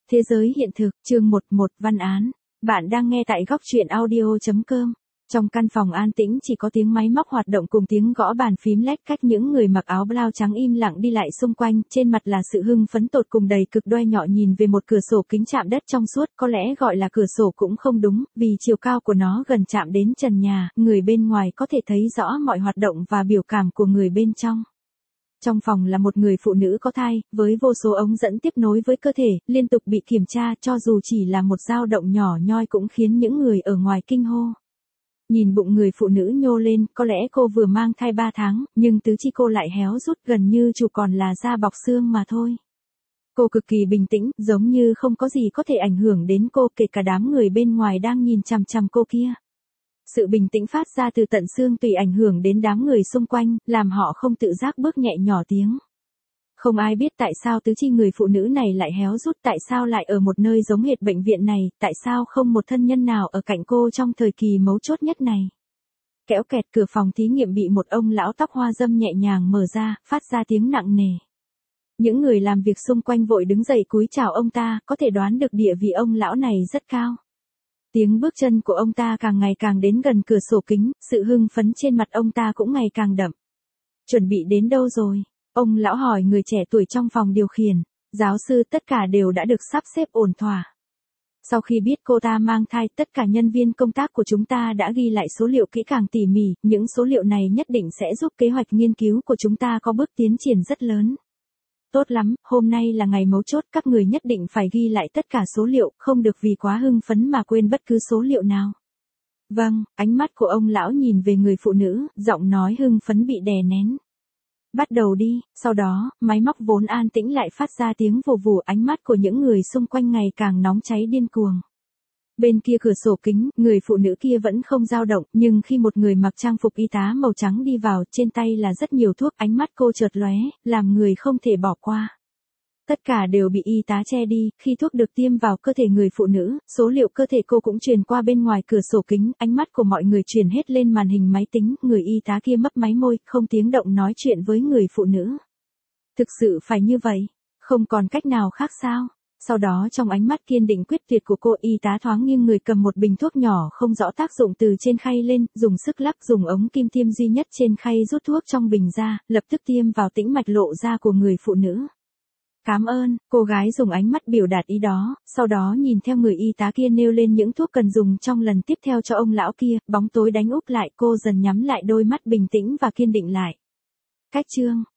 Thế giới hiện thực, chương 11, văn án. Bạn đang nghe tại góc truyện audio.com. Trong căn phòng an tĩnh chỉ có tiếng máy móc hoạt động cùng tiếng gõ bàn phím lách cách, những người mặc áo blau trắng im lặng đi lại xung quanh, trên mặt là sự hưng phấn tột cùng đầy cực đoe nhọ nhìn về một cửa sổ kính chạm đất trong suốt, có lẽ gọi là cửa sổ cũng không đúng, vì chiều cao của nó gần chạm đến trần nhà, người bên ngoài có thể thấy rõ mọi hoạt động và biểu cảm của người bên trong. Trong phòng là một người phụ nữ có thai, với vô số ống dẫn tiếp nối với cơ thể, liên tục bị kiểm tra, cho dù chỉ là một dao động nhỏ nhoi cũng khiến những người ở ngoài kinh hô. Nhìn bụng người phụ nữ nhô lên, có lẽ cô vừa mang thai 3 tháng, nhưng tứ chi cô lại héo rút gần như chỉ còn là da bọc xương mà thôi. Cô cực kỳ bình tĩnh, giống như không có gì có thể ảnh hưởng đến cô, kể cả đám người bên ngoài đang nhìn chằm chằm cô kia. Sự bình tĩnh phát ra từ tận xương tùy ảnh hưởng đến đám người xung quanh, làm họ không tự giác bước nhẹ nhỏ tiếng. Không ai biết tại sao tứ chi người phụ nữ này lại héo rút, tại sao lại ở một nơi giống hệt bệnh viện này, tại sao không một thân nhân nào ở cạnh cô trong thời kỳ mấu chốt nhất này. Kéo kẹt, cửa phòng thí nghiệm bị một ông lão tóc hoa râm nhẹ nhàng mở ra, phát ra tiếng nặng nề. Những người làm việc xung quanh vội đứng dậy cúi chào ông ta, có thể đoán được địa vị ông lão này rất cao. Tiếng bước chân của ông ta càng ngày càng đến gần cửa sổ kính, sự hưng phấn trên mặt ông ta cũng ngày càng đậm. Chuẩn bị đến đâu rồi? Ông lão hỏi người trẻ tuổi trong phòng điều khiển. Giáo sư, tất cả đều đã được sắp xếp ổn thỏa. Sau khi biết cô ta mang thai, tất cả nhân viên công tác của chúng ta đã ghi lại số liệu kỹ càng tỉ mỉ, những số liệu này nhất định sẽ giúp kế hoạch nghiên cứu của chúng ta có bước tiến triển rất lớn. Tốt lắm, hôm nay là ngày mấu chốt, các người nhất định phải ghi lại tất cả số liệu, không được vì quá hưng phấn mà quên bất cứ số liệu nào. Vâng, ánh mắt của ông lão nhìn về người phụ nữ, giọng nói hưng phấn bị đè nén. Bắt đầu đi, sau đó, máy móc vốn an tĩnh lại phát ra tiếng vù vù, ánh mắt của những người xung quanh ngày càng nóng cháy điên cuồng. Bên kia cửa sổ kính, người phụ nữ kia vẫn không dao động, nhưng khi một người mặc trang phục y tá màu trắng đi vào, trên tay là rất nhiều thuốc, ánh mắt cô chợt lóe, làm người không thể bỏ qua. Tất cả đều bị y tá che đi, khi thuốc được tiêm vào cơ thể người phụ nữ, số liệu cơ thể cô cũng truyền qua bên ngoài cửa sổ kính, ánh mắt của mọi người truyền hết lên màn hình máy tính, người y tá kia mấp máy môi, không tiếng động nói chuyện với người phụ nữ. Thực sự phải như vậy, không còn cách nào khác sao? Sau đó trong ánh mắt kiên định quyết tuyệt của cô, y tá thoáng nghiêng người cầm một bình thuốc nhỏ không rõ tác dụng từ trên khay lên, dùng sức lắc, dùng ống kim tiêm duy nhất trên khay rút thuốc trong bình ra, lập tức tiêm vào tĩnh mạch lộ ra của người phụ nữ. Cảm ơn, cô gái dùng ánh mắt biểu đạt ý đó, sau đó nhìn theo người y tá kia nêu lên những thuốc cần dùng trong lần tiếp theo cho ông lão kia, bóng tối đánh úp lại, cô dần nhắm lại đôi mắt bình tĩnh và kiên định lại. Cách chương,